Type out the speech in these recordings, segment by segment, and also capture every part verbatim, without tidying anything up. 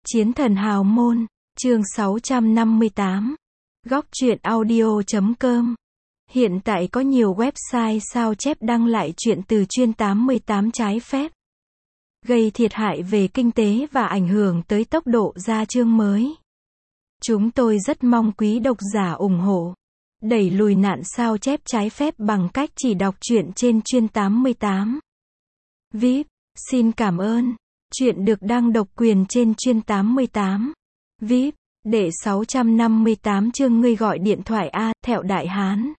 Chiến thần hào môn, chương sáu trăm năm mươi tám. Góc truyện audio chấm com. Hiện tại có nhiều website sao chép đăng lại chuyện từ chuyên tám mươi tám trái phép, gây thiệt hại về kinh tế và ảnh hưởng tới tốc độ ra chương mới. Chúng tôi rất mong quý độc giả ủng hộ, đẩy lùi nạn sao chép trái phép bằng cách chỉ đọc truyện trên chuyên tám mươi tám. vê i pê, xin cảm ơn. Truyện được đăng độc quyền trên chuyên tám mươi tám. vê i pê, đệ sáu trăm năm mươi tám chương ngươi gọi điện thoại a, thẹo đại hán.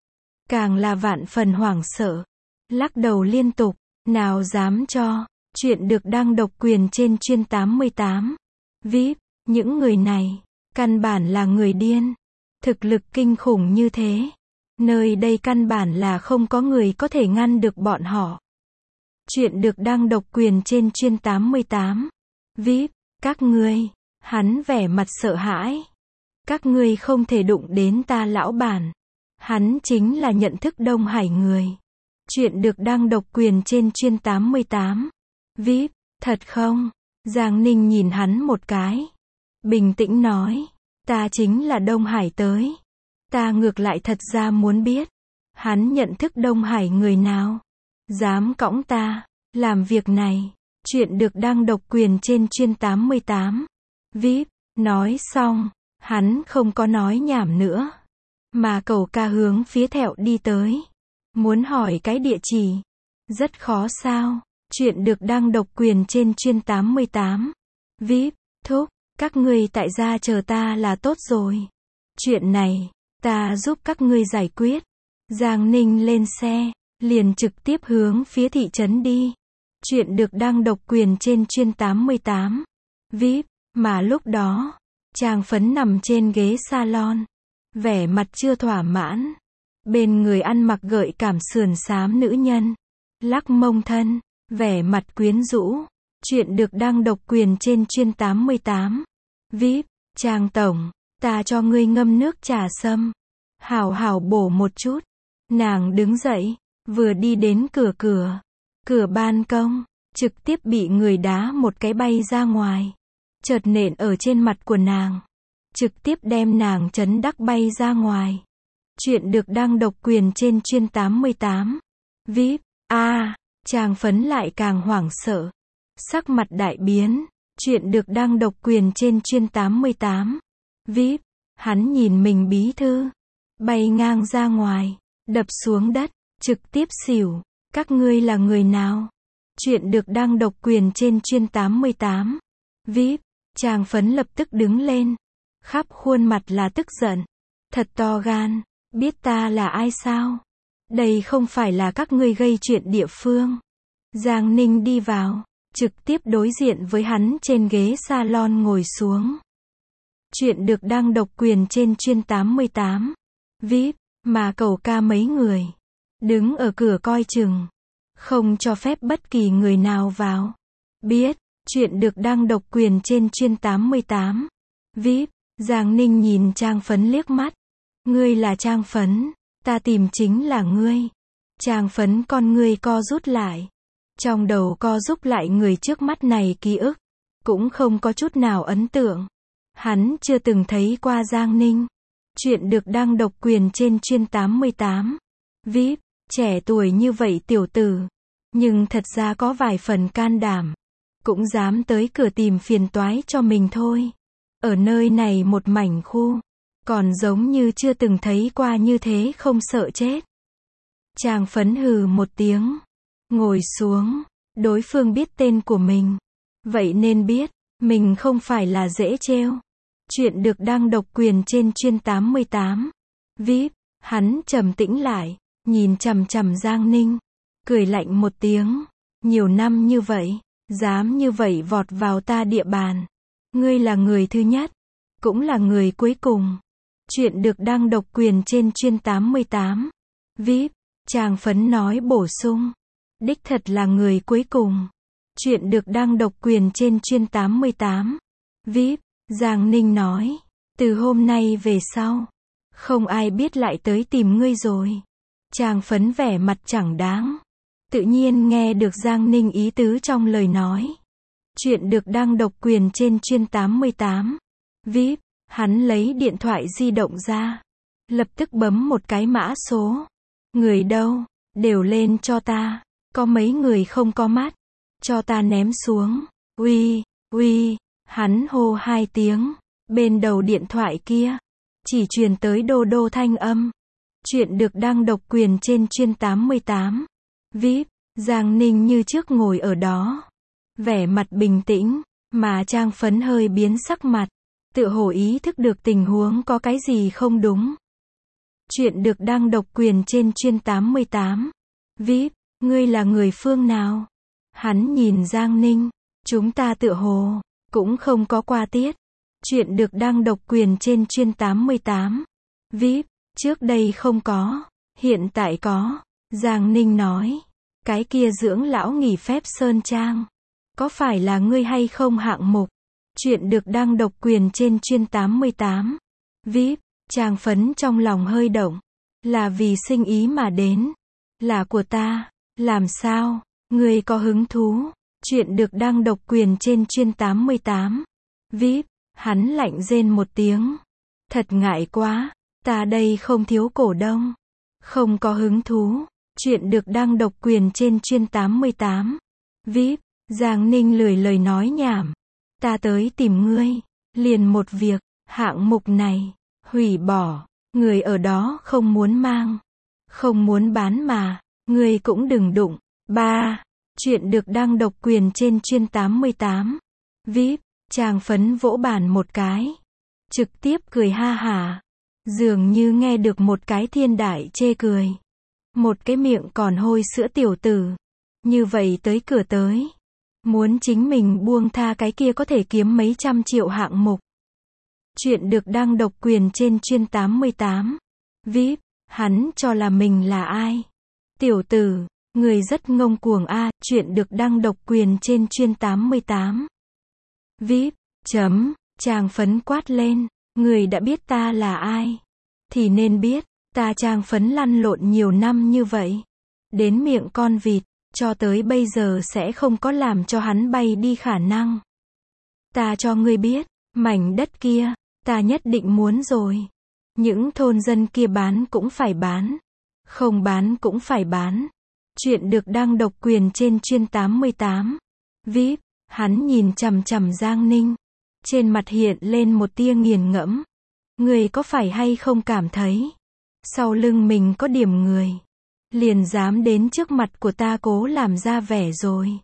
Càng là vạn phần hoảng sợ, lắc đầu liên tục, nào dám cho. Truyện được đăng độc quyền trên chuyên tám mươi tám. vê i pê, những người này, căn bản là người điên. Thực lực kinh khủng như thế. Nơi đây căn bản là không có người có thể ngăn được bọn họ. Truyện được đăng độc quyền trên chuyên tám mươi tám. vê i pê, các ngươi, hắn vẻ mặt sợ hãi. Các ngươi không thể đụng đến ta lão bản. Hắn chính là nhận thức Đông Hải người. Truyện được đăng độc quyền trên chuyên tám mươi tám. vê i pê, thật không? Giang Ninh nhìn hắn một cái. Bình tĩnh nói, ta chính là Đông Hải tới. Ta ngược lại thật ra muốn biết, hắn nhận thức Đông Hải người nào? Dám cõng ta, làm việc này. Truyện được đăng độc quyền trên chuyên tám mươi tám. vê i pê, nói xong, hắn không có nói nhảm nữa, mà cầu ca hướng phía thẹo đi tới. Muốn hỏi cái địa chỉ. Rất khó sao? Truyện được đăng độc quyền trên chuyên tám mươi tám. vê i pê, thúc, các ngươi tại gia chờ ta là tốt rồi. Chuyện này, ta giúp các ngươi giải quyết. Giang Ninh lên xe, liền trực tiếp hướng phía thị trấn đi. Truyện được đăng độc quyền trên chuyên tám mươi tám. vê i pê, mà lúc đó, Trang Phấn nằm trên ghế salon, vẻ mặt chưa thỏa mãn. Bên người ăn mặc gợi cảm sườn xám nữ nhân, lắc mông thân, vẻ mặt quyến rũ. Truyện được đăng độc quyền trên chuyên tám mươi tám. vê i pê, Trang tổng, ta cho ngươi ngâm nước trà sâm. Hảo hảo bổ một chút. Nàng đứng dậy, vừa đi đến cửa cửa. Cửa ban công, trực tiếp bị người đá một cái bay ra ngoài. Chợt nện ở trên mặt của nàng. Trực tiếp đem nàng chấn đắc bay ra ngoài. Truyện được đăng độc quyền trên chuyên tám mươi tám. vê i pê, a, à, Trang Phấn lại càng hoảng sợ. Sắc mặt đại biến. Truyện được đăng độc quyền trên chuyên tám mươi tám. vê i pê, hắn nhìn mình bí thư. Bay ngang ra ngoài, đập xuống đất, trực tiếp xỉu. Các ngươi là người nào? Truyện được đăng độc quyền trên chuyên tám mươi tám. vê i pê, Trang Phấn lập tức đứng lên. Khắp khuôn mặt là tức giận. Thật to gan, biết ta là ai sao? Đây không phải là các ngươi gây chuyện địa phương. Giang Ninh đi vào, trực tiếp đối diện với hắn trên ghế salon ngồi xuống. Truyện được đăng độc quyền trên chuyên tám mươi tám. vê i pê, mà cầu ca mấy người đứng ở cửa coi chừng, không cho phép bất kỳ người nào vào. Biết. Truyện được đăng độc quyền trên chuyên tám mươi tám. vê i pê, Giang Ninh nhìn Trang Phấn liếc mắt. Ngươi là Trang Phấn, ta tìm chính là ngươi. Trang Phấn con ngươi co rút lại. Trong đầu co rút lại người trước mắt này ký ức. Cũng không có chút nào ấn tượng. Hắn chưa từng thấy qua Giang Ninh. Truyện được đăng độc quyền trên chuyên tám mươi tám. vê i pê, trẻ tuổi như vậy tiểu tử. Nhưng thật ra có vài phần can đảm. Cũng dám tới cửa tìm phiền toái cho mình thôi. Ở nơi này một mảnh khu. Còn giống như chưa từng thấy qua như thế không sợ chết. Trang Phấn hừ một tiếng. Ngồi xuống. Đối phương biết tên của mình. Vậy nên biết, mình không phải là dễ trêu. Truyện được đăng độc quyền trên chuyên tám mươi tám. vê i pê, hắn trầm tĩnh lại, nhìn chằm chằm Giang Ninh. Cười lạnh một tiếng. Nhiều năm như vậy, dám như vậy vọt vào ta địa bàn. Ngươi là người thứ nhất, cũng là người cuối cùng. Truyện được đăng độc quyền trên chuyên tám mươi tám. vê i pê, Trang Phấn nói bổ sung. Đích thật là người cuối cùng. Truyện được đăng độc quyền trên chuyên tám mươi tám. vê i pê, Giang Ninh nói. Từ hôm nay về sau, không ai biết lại tới tìm ngươi rồi. Trang Phấn vẻ mặt chẳng đáng. Tự nhiên nghe được Giang Ninh ý tứ trong lời nói. Chuyện được đăng độc quyền trên chuyên tám mươi tám. vê i pê, hắn lấy điện thoại di động ra. Lập tức bấm một cái mã số. Người đâu? Đều lên cho ta. Có mấy người không có mắt. Cho ta ném xuống. Uy, uy, hắn hô hai tiếng. Bên đầu điện thoại kia, chỉ truyền tới đô đô thanh âm. Chuyện được đăng độc quyền trên chuyên tám mươi tám. vê i pê, Giang Ninh như trước ngồi ở đó. Vẻ mặt bình tĩnh, mà Trang Phấn hơi biến sắc mặt. Tự hồ ý thức được tình huống có cái gì không đúng. Chuyện được đăng độc quyền trên chuyên tám mươi tám. vê i pê, ngươi là người phương nào? Hắn nhìn Giang Ninh. Chúng ta tựa hồ cũng không có qua tiết. Chuyện được đăng độc quyền trên chuyên tám mươi tám. vê i pê, trước đây không có, hiện tại có. Giang Ninh nói. Cái kia dưỡng lão nghỉ phép Sơn Trang. Có phải là ngươi hay không hạng mục? Chuyện được đăng độc quyền trên chuyên tám mươi tám. vê i pê, Trang Phấn trong lòng hơi động. Là vì sinh ý mà đến. Là của ta. Làm sao? Ngươi có hứng thú? Chuyện được đăng độc quyền trên chuyên tám mươi tám. vê i pê, hắn lạnh rên một tiếng. Thật ngại quá. Ta đây không thiếu cổ đông. Không có hứng thú. Chuyện được đăng độc quyền trên chuyên tám mươi tám. vê i pê, Giang Ninh lười lời nói nhảm. Ta tới tìm ngươi. Liền một việc. Hạng mục này. Hủy bỏ. Người ở đó không muốn mang. Không muốn bán mà. Ngươi cũng đừng đụng. ba. Chuyện được đăng độc quyền trên chuyên tám mươi tám. vê i pê, Trang Phấn vỗ bàn một cái. Trực tiếp cười ha hả. Dường như nghe được một cái thiên đại chê cười. Một cái miệng còn hôi sữa tiểu tử. Như vậy tới cửa tới. Muốn chính mình buông tha cái kia có thể kiếm mấy trăm triệu hạng mục. Chuyện được đăng độc quyền trên chuyên tám mươi tám. vê i pê, hắn cho là mình là ai? Tiểu tử, người rất ngông cuồng a. À, chuyện được đăng độc quyền trên chuyên tám mươi tám. vê i pê, chấm, Trang Phấn quát lên. Người đã biết ta là ai? Thì nên biết, ta Trang Phấn lăn lộn nhiều năm như vậy. Đến miệng con vịt, cho tới bây giờ sẽ không có làm cho hắn bay đi khả năng. Ta cho ngươi biết, mảnh đất kia, ta nhất định muốn rồi. Những thôn dân kia bán cũng phải bán. Không bán cũng phải bán. Chuyện được đăng độc quyền trên chuyên tám mươi tám. vê i pê, hắn nhìn chằm chằm Giang Ninh. Trên mặt hiện lên một tia nghiền ngẫm. Người có phải hay không cảm thấy sau lưng mình có điểm người. Liền dám đến trước mặt của ta cố làm ra vẻ rồi.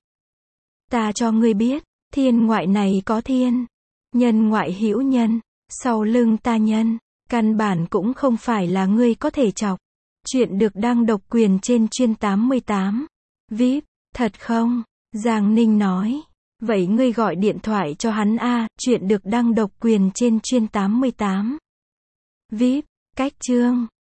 Ta cho ngươi biết, thiên ngoại này có thiên. Nhân ngoại hữu nhân. Sau lưng ta nhân. Căn bản cũng không phải là ngươi có thể chọc. Chuyện được đăng độc quyền trên chuyên tám mươi tám. vê i pê, thật không? Giang Ninh nói. Vậy ngươi gọi điện thoại cho hắn a. À, chuyện được đăng độc quyền trên chuyên tám mươi tám. vê i pê, cách chương.